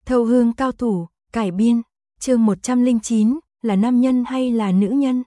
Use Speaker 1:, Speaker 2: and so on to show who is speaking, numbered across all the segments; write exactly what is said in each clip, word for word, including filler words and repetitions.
Speaker 1: Thâu hương cao thủ, cải biên, chương một trăm lẻ chín, là nam nhân hay là nữ nhân?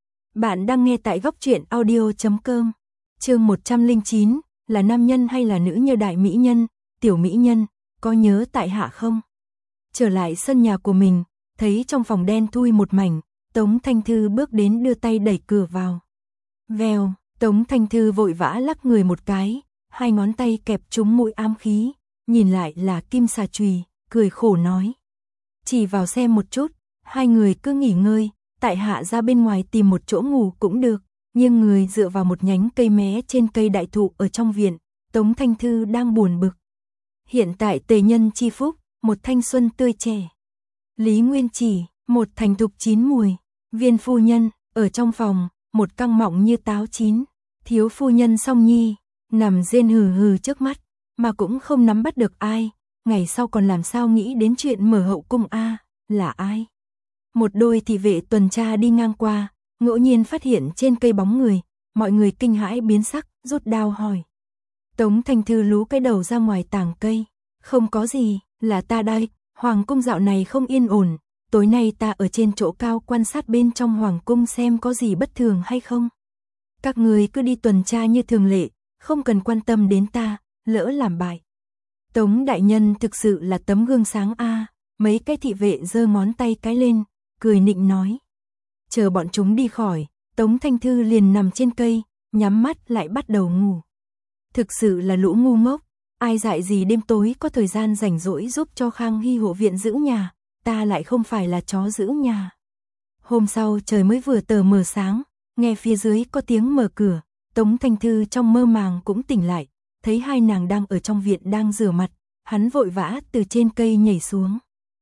Speaker 1: Bạn đang nghe tại góc truyện audio chấm com. Chương một trăm lẻ chín, là nam nhân hay là nữ nhân? Đại mỹ nhân, tiểu mỹ nhân, có nhớ tại hạ không? Trở lại sân nhà của mình, thấy trong phòng đen thui một mảnh, Tống Thanh Thư bước đến đưa tay đẩy cửa vào. Vèo, Tống Thanh Thư vội vã lắc người một cái, hai ngón tay kẹp trúng mũi ám khí, nhìn lại là kim xà chùy, cười khổ nói. Chỉ vào xem một chút, hai người cứ nghỉ ngơi, tại hạ ra bên ngoài tìm một chỗ ngủ cũng được, nhưng người dựa vào một nhánh cây mé trên cây đại thụ ở trong viện, Tống Thanh Thư đang buồn bực. Hiện tại tề nhân chi phúc, một thanh xuân tươi trẻ. Lý Nguyên Chỉ, một thành thục chín mùi, Viên phu nhân, ở trong phòng, một căng mọng như táo chín, thiếu phu nhân Song Nhi, nằm rên hừ hừ trước mắt, mà cũng không nắm bắt được ai, ngày sau còn làm sao nghĩ đến chuyện mở hậu cung a, là ai? Một đôi thị vệ tuần tra đi ngang qua, ngẫu nhiên phát hiện trên cây bóng người, mọi người kinh hãi biến sắc, rút đao hỏi. Tống Thanh Thư lú cái đầu ra ngoài tàng cây, không có gì, là ta đây, hoàng cung dạo này không yên ổn, tối nay ta ở trên chỗ cao quan sát bên trong hoàng cung xem có gì bất thường hay không. Các người cứ đi tuần tra như thường lệ, không cần quan tâm đến ta, lỡ làm bại. Tống đại nhân thực sự là tấm gương sáng a, mấy cái thị vệ giơ ngón tay cái lên, cười nịnh nói. Chờ bọn chúng đi khỏi, Tống Thanh Thư liền nằm trên cây, nhắm mắt lại bắt đầu ngủ. Thực sự là lũ ngu ngốc, ai dạy gì đêm tối có thời gian rảnh rỗi giúp cho Khang Hy hộ viện giữ nhà, ta lại không phải là chó giữ nhà. Hôm sau trời mới vừa tờ mờ sáng, nghe phía dưới có tiếng mở cửa, Tống Thanh Thư trong mơ màng cũng tỉnh lại, thấy hai nàng đang ở trong viện đang rửa mặt, hắn vội vã từ trên cây nhảy xuống.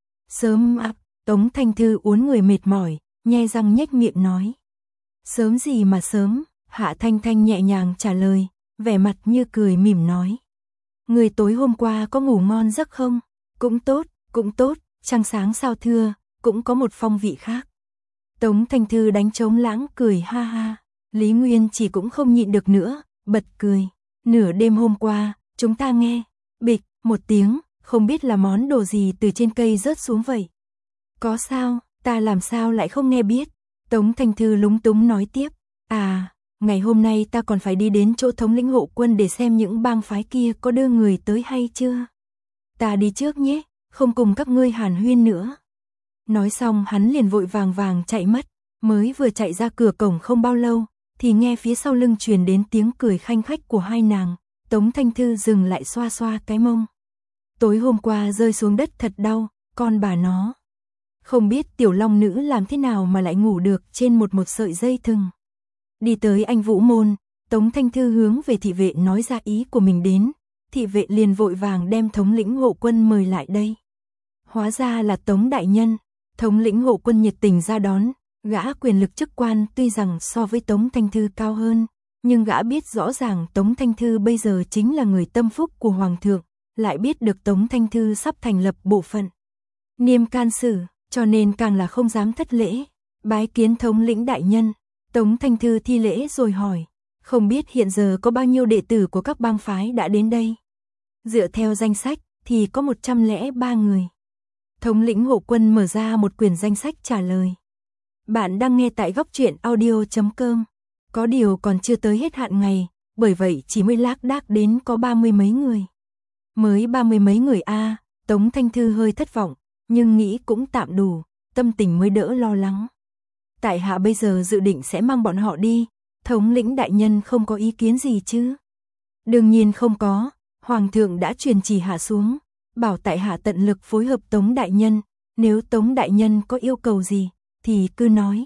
Speaker 1: Sớm áp, Tống Thanh Thư uốn người mệt mỏi, nhe răng nhếch miệng nói. Sớm gì mà sớm, Hạ Thanh Thanh nhẹ nhàng trả lời, vẻ mặt như cười mỉm nói. Người tối hôm qua có ngủ ngon giấc không? Cũng tốt, cũng tốt, trăng sáng sao thưa, cũng có một phong vị khác. Tống Thanh Thư đánh trống lãng cười ha ha, Lý Nguyên Chỉ cũng không nhịn được nữa, bật cười. Nửa đêm hôm qua, chúng ta nghe, bịch, một tiếng, không biết là món đồ gì từ trên cây rớt xuống vậy. Có sao, ta làm sao lại không nghe biết. Tống Thanh Thư lúng túng nói tiếp, à, ngày hôm nay ta còn phải đi đến chỗ thống lĩnh hộ quân để xem những bang phái kia có đưa người tới hay chưa. Ta đi trước nhé, không cùng các ngươi hàn huyên nữa. Nói xong hắn liền vội vàng vàng chạy mất, mới vừa chạy ra cửa cổng không bao lâu, thì nghe phía sau lưng truyền đến tiếng cười khanh khách của hai nàng, Tống Thanh Thư dừng lại xoa xoa cái mông. Tối hôm qua rơi xuống đất thật đau, con bà nó. Không biết tiểu long nữ làm thế nào mà lại ngủ được trên một một sợi dây thừng. Đi tới anh Vũ Môn, Tống Thanh Thư hướng về thị vệ nói ra ý của mình đến, thị vệ liền vội vàng đem thống lĩnh hộ quân mời lại đây. Hóa ra là Tống đại nhân, thống lĩnh hộ quân nhiệt tình ra đón. Gã quyền lực chức quan tuy rằng so với Tống Thanh Thư cao hơn, nhưng gã biết rõ ràng Tống Thanh Thư bây giờ chính là người tâm phúc của Hoàng thượng, lại biết được Tống Thanh Thư sắp thành lập bộ phận Niêm Can Sử, cho nên càng là không dám thất lễ. Bái kiến thống lĩnh đại nhân, Tống Thanh Thư thi lễ rồi hỏi, không biết hiện giờ có bao nhiêu đệ tử của các bang phái đã đến đây. Dựa theo danh sách thì có một trăm lẻ ba người. Thống lĩnh hộ quân mở ra một quyển danh sách trả lời. Bạn đang nghe tại góc truyện audio chấm com. Có điều còn chưa tới hết hạn ngày, bởi vậy chỉ mới lác đác đến có ba mươi mấy người. Mới ba mươi mấy người a, à, Tống Thanh Thư hơi thất vọng, nhưng nghĩ cũng tạm đủ, tâm tình mới đỡ lo lắng. Tại hạ bây giờ dự định sẽ mang bọn họ đi, thống lĩnh đại nhân không có ý kiến gì chứ? Đương nhiên không có, Hoàng thượng đã truyền chỉ hạ xuống, bảo tại hạ tận lực phối hợp Tống đại nhân, nếu Tống đại nhân có yêu cầu gì thì cứ nói.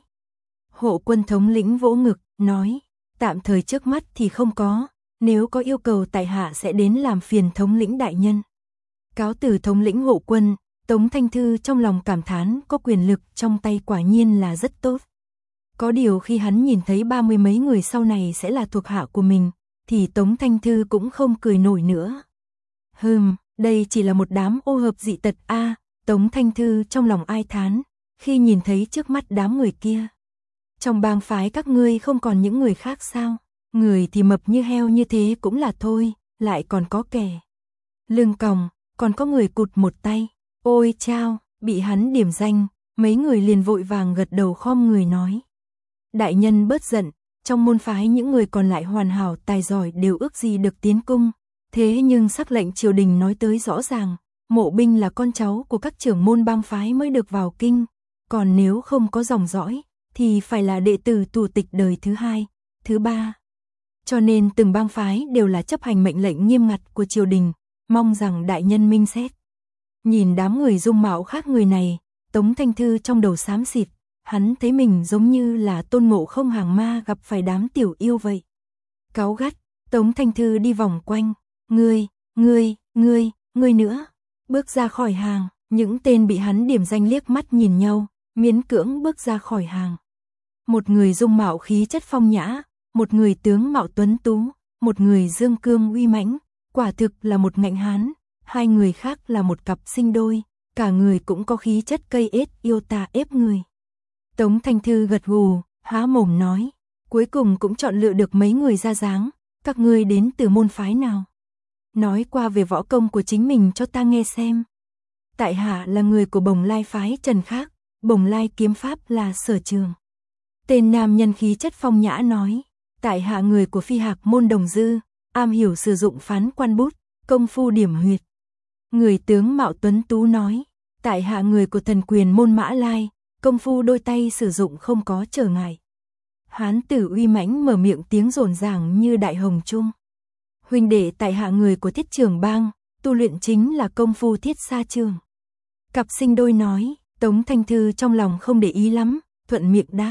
Speaker 1: Hộ quân thống lĩnh vỗ ngực, nói, tạm thời trước mắt thì không có, nếu có yêu cầu tại hạ sẽ đến làm phiền thống lĩnh đại nhân. Cáo từ thống lĩnh hộ quân, Tống Thanh Thư trong lòng cảm thán có quyền lực trong tay quả nhiên là rất tốt. Có điều khi hắn nhìn thấy ba mươi mấy người sau này sẽ là thuộc hạ của mình, thì Tống Thanh Thư cũng không cười nổi nữa. Hừm, đây chỉ là một đám ô hợp dị tật a, à, Tống Thanh Thư trong lòng ai thán. Khi nhìn thấy trước mắt đám người kia, trong bang phái các ngươi không còn những người khác sao? Người thì mập như heo như thế cũng là thôi, lại còn có kẻ lưng còng, còn có người cụt một tay. Ôi chao, bị hắn điểm danh, mấy người liền vội vàng gật đầu khom người nói. Đại nhân bớt giận, trong môn phái những người còn lại hoàn hảo tài giỏi đều ước gì được tiến cung. Thế nhưng sắc lệnh triều đình nói tới rõ ràng, Mộ Binh là con cháu của các trưởng môn bang phái mới được vào kinh. Còn nếu không có dòng dõi, thì phải là đệ tử tù tịch đời thứ hai, thứ ba. Cho nên từng bang phái đều là chấp hành mệnh lệnh nghiêm ngặt của triều đình, mong rằng đại nhân minh xét. Nhìn đám người dung mạo khác người này, Tống Thanh Thư trong đầu xám xịt, hắn thấy mình giống như là Tôn Ngộ Không hàng ma gặp phải đám tiểu yêu vậy. Cáu gắt, Tống Thanh Thư đi vòng quanh, ngươi, ngươi, ngươi, ngươi nữa, bước ra khỏi hàng, những tên bị hắn điểm danh liếc mắt nhìn nhau, miễn cưỡng bước ra khỏi hàng. Một người dung mạo khí chất phong nhã, một người tướng mạo tuấn tú, một người dương cương uy mãnh, quả thực là một ngạnh hán, hai người khác là một cặp sinh đôi, cả người cũng có khí chất cây ết yêu tà ép người. Tống Thanh Thư gật gù, há mồm nói, cuối cùng cũng chọn lựa được mấy người ra dáng, các ngươi đến từ môn phái nào? Nói qua về võ công của chính mình cho ta nghe xem. Tại hạ là người của Bồng Lai phái Trần Khác, Bồng Lai kiếm pháp là sở trường. Tên nam nhân khí chất phong nhã nói, tại hạ người của Phi Hạc môn Đồng Dư, am hiểu sử dụng phán quan bút, công phu điểm huyệt. Người tướng mạo tuấn tú nói, tại hạ người của Thần Quyền môn Mã Lai, công phu đôi tay sử dụng không có trở ngại. Hán tử uy mãnh mở miệng tiếng rồn ràng như đại hồng trung. Huynh đệ tại hạ người của Thiết Trường bang, tu luyện chính là công phu thiết sa trường. Cặp sinh đôi nói, Tống Thanh Thư trong lòng không để ý lắm, thuận miệng đáp.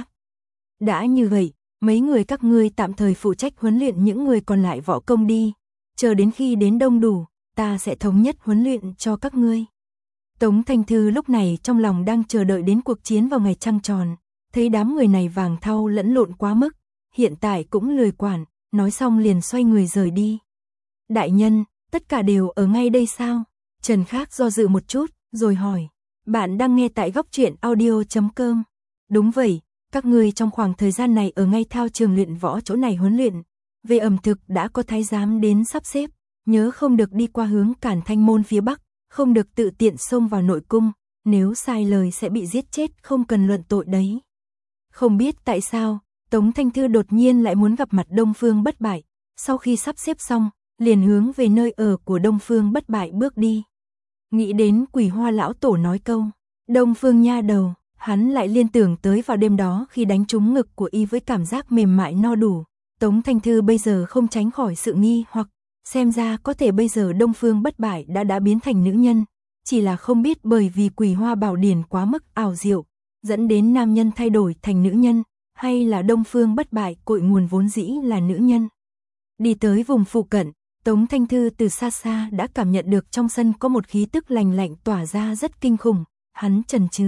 Speaker 1: Đã như vậy, mấy người các ngươi tạm thời phụ trách huấn luyện những người còn lại võ công đi, chờ đến khi đến đông đủ, ta sẽ thống nhất huấn luyện cho các ngươi. Tống Thanh Thư lúc này trong lòng đang chờ đợi đến cuộc chiến vào ngày trăng tròn, thấy đám người này vàng thau lẫn lộn quá mức, hiện tại cũng lười quản, nói xong liền xoay người rời đi. Đại nhân, tất cả đều ở ngay đây sao? Trần Khác do dự một chút, rồi hỏi, bạn đang nghe tại góc truyện audio chấm com. Đúng vậy, các ngươi trong khoảng thời gian này ở ngay thao trường luyện võ chỗ này huấn luyện, về ẩm thực đã có thái giám đến sắp xếp, nhớ không được đi qua hướng Cản Thanh môn phía bắc, không được tự tiện xông vào nội cung, nếu sai lời sẽ bị giết chết, không cần luận tội đấy. Không biết tại sao, Tống Thanh Thư đột nhiên lại muốn gặp mặt Đông Phương Bất Bại, sau khi sắp xếp xong, liền hướng về nơi ở của Đông Phương Bất Bại bước đi. Nghĩ đến Quỷ Hoa lão tổ nói câu, Đông Phương nha đầu, hắn lại liên tưởng tới vào đêm đó khi đánh trúng ngực của y với cảm giác mềm mại no đủ. Tống Thanh Thư bây giờ không tránh khỏi sự nghi hoặc, xem ra có thể bây giờ Đông Phương Bất Bại đã đã biến thành nữ nhân, chỉ là không biết bởi vì Quỷ Hoa bảo điển quá mức ảo diệu, dẫn đến nam nhân thay đổi thành nữ nhân, hay là Đông Phương Bất Bại cội nguồn vốn dĩ là nữ nhân. Đi tới vùng phụ cận, Tống Thanh Thư từ xa xa đã cảm nhận được trong sân có một khí tức lành lạnh tỏa ra rất kinh khủng, hắn chần chừ.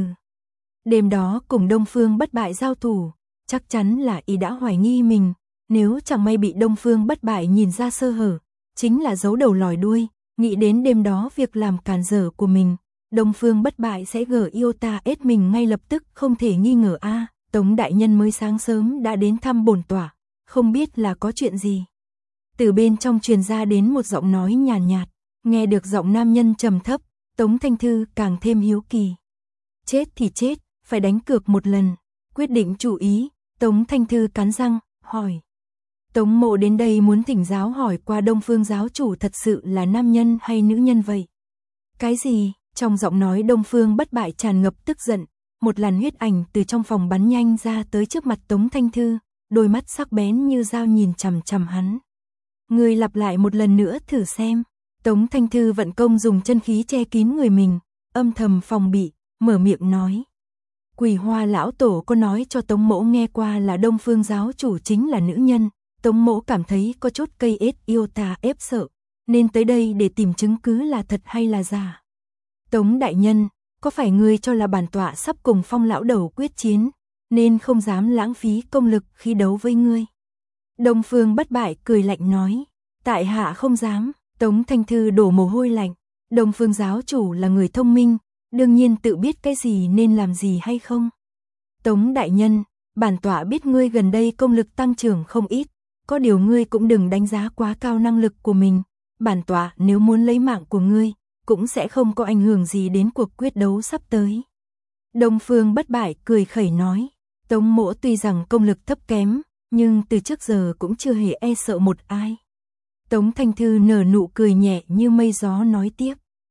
Speaker 1: Đêm đó cùng Đông Phương Bất Bại giao thủ, chắc chắn là y đã hoài nghi mình, nếu chẳng may bị Đông Phương Bất Bại nhìn ra sơ hở, chính là giấu đầu lòi đuôi, nghĩ đến đêm đó việc làm cản trở của mình, Đông Phương Bất Bại sẽ gở yêu ta ết mình ngay lập tức, không thể nghi ngờ a. À, Tống đại nhân mới sáng sớm đã đến thăm bổn tỏa, không biết là có chuyện gì. Từ bên trong truyền ra đến một giọng nói nhàn nhạt, nhạt, nghe được giọng nam nhân trầm thấp, Tống Thanh Thư càng thêm hiếu kỳ. Chết thì chết, phải đánh cược một lần, quyết định chủ ý, Tống Thanh Thư cắn răng, hỏi. Tống Mộ đến đây muốn thỉnh giáo hỏi qua Đông Phương giáo chủ thật sự là nam nhân hay nữ nhân vậy? Cái gì? Trong giọng nói Đông Phương Bất Bại tràn ngập tức giận, một làn huyết ảnh từ trong phòng bắn nhanh ra tới trước mặt Tống Thanh Thư, đôi mắt sắc bén như dao nhìn chằm chằm hắn. Người lặp lại một lần nữa thử xem. Tống Thanh Thư vận công dùng chân khí che kín người mình, âm thầm phòng bị, mở miệng nói. Quỷ Hoa lão tổ có nói cho Tống Mỗ nghe qua là Đông Phương giáo chủ chính là nữ nhân, Tống Mỗ cảm thấy có chút cây ết yêu tà ép sợ, nên tới đây để tìm chứng cứ là thật hay là giả. Tống đại nhân, có phải ngươi cho là bản tọa sắp cùng Phong lão đầu quyết chiến, nên không dám lãng phí công lực khi đấu với ngươi? Đông Phương Bất Bại cười lạnh nói, tại hạ không dám. Tống Thanh Thư đổ mồ hôi lạnh, Đông Phương giáo chủ là người thông minh, đương nhiên tự biết cái gì nên làm gì hay không. Tống đại nhân, bản tọa biết ngươi gần đây công lực tăng trưởng không ít, có điều ngươi cũng đừng đánh giá quá cao năng lực của mình, bản tọa nếu muốn lấy mạng của ngươi, cũng sẽ không có ảnh hưởng gì đến cuộc quyết đấu sắp tới. Đông Phương Bất Bại cười khẩy nói, Tống mỗ tuy rằng công lực thấp kém, nhưng từ trước giờ cũng chưa hề e sợ một ai. Tống Thanh Thư nở nụ cười nhẹ như mây gió nói tiếp.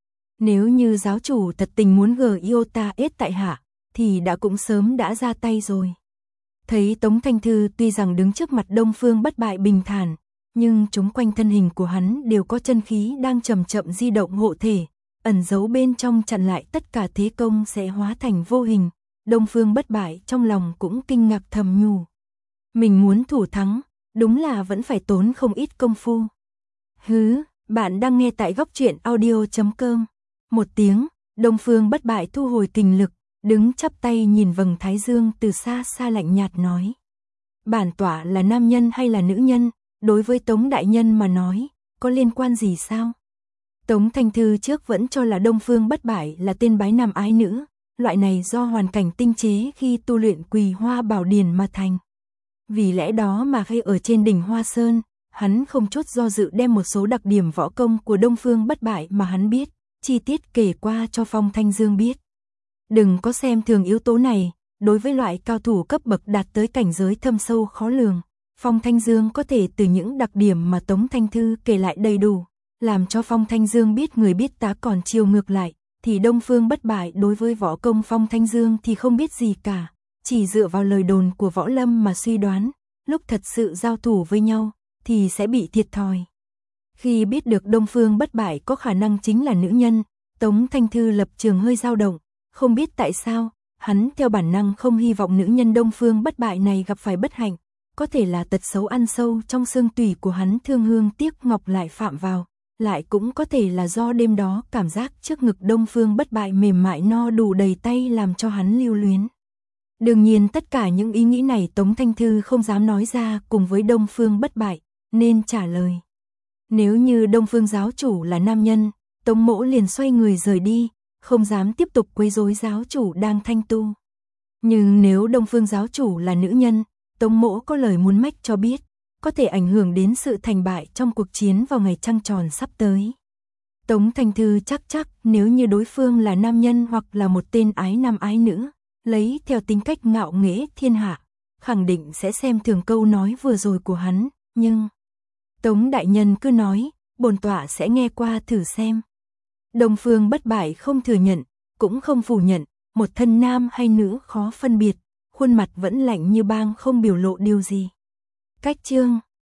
Speaker 1: Nếu như giáo chủ thật tình muốn gờ yêu ta ết tại hạ, thì đã cũng sớm đã ra tay rồi. Thấy Tống Thanh Thư tuy rằng đứng trước mặt Đông Phương Bất Bại bình thản, nhưng chúng quanh thân hình của hắn đều có chân khí đang chậm chậm di động hộ thể, ẩn giấu bên trong chặn lại tất cả thế công sẽ hóa thành vô hình. Đông Phương Bất Bại trong lòng cũng kinh ngạc thầm nhủ. Mình muốn thủ thắng, đúng là vẫn phải tốn không ít công phu. Hứ, bạn đang nghe tại góc truyện audio chấm com. Một tiếng, Đông Phương Bất Bại thu hồi kình lực, đứng chắp tay nhìn vầng thái dương từ xa xa lạnh nhạt nói. Bản tọa là nam nhân hay là nữ nhân, đối với Tống đại nhân mà nói, có liên quan gì sao? Tống Thanh Thư trước vẫn cho là Đông Phương Bất Bại là tên bái nam ái nữ, loại này do hoàn cảnh tinh chế khi tu luyện Quỳ Hoa Bảo Điển mà thành. Vì lẽ đó mà khi ở trên đỉnh Hoa Sơn, hắn không chút do dự đem một số đặc điểm võ công của Đông Phương Bất Bại mà hắn biết, chi tiết kể qua cho Phong Thanh Dương biết. Đừng có xem thường yếu tố này, đối với loại cao thủ cấp bậc đạt tới cảnh giới thâm sâu khó lường, Phong Thanh Dương có thể từ những đặc điểm mà Tống Thanh Thư kể lại đầy đủ, làm cho Phong Thanh Dương biết người biết tá, còn chiều ngược lại, thì Đông Phương Bất Bại đối với võ công Phong Thanh Dương thì không biết gì cả, chỉ dựa vào lời đồn của võ lâm mà suy đoán, lúc thật sự giao thủ với nhau, thì sẽ bị thiệt thòi. Khi biết được Đông Phương Bất Bại có khả năng chính là nữ nhân, Tống Thanh Thư lập trường hơi dao động, không biết tại sao, hắn theo bản năng không hy vọng nữ nhân Đông Phương Bất Bại này gặp phải bất hạnh, có thể là tật xấu ăn sâu trong xương tủy của hắn thương hương tiếc ngọc lại phạm vào, lại cũng có thể là do đêm đó cảm giác trước ngực Đông Phương Bất Bại mềm mại no đủ đầy tay làm cho hắn lưu luyến. Đương nhiên tất cả những ý nghĩ này Tống Thanh Thư không dám nói ra cùng với Đông Phương Bất Bại, nên trả lời. Nếu như Đông Phương giáo chủ là nam nhân, Tống mỗ liền xoay người rời đi, không dám tiếp tục quấy rối giáo chủ đang thanh tu. Nhưng nếu Đông Phương giáo chủ là nữ nhân, Tống mỗ có lời muốn mách cho biết, có thể ảnh hưởng đến sự thành bại trong cuộc chiến vào ngày trăng tròn sắp tới. Tống Thanh Thư chắc chắc nếu như đối phương là nam nhân hoặc là một tên ái nam ái nữ, lấy theo tính cách ngạo nghễ thiên hạ, khẳng định sẽ xem thường câu nói vừa rồi của hắn, nhưng Tống đại nhân cứ nói, bổn tọa sẽ nghe qua thử xem. Đông Phương Bất Bại không thừa nhận, cũng không phủ nhận, một thân nam hay nữ khó phân biệt, khuôn mặt vẫn lạnh như băng không biểu lộ điều gì. Cách chương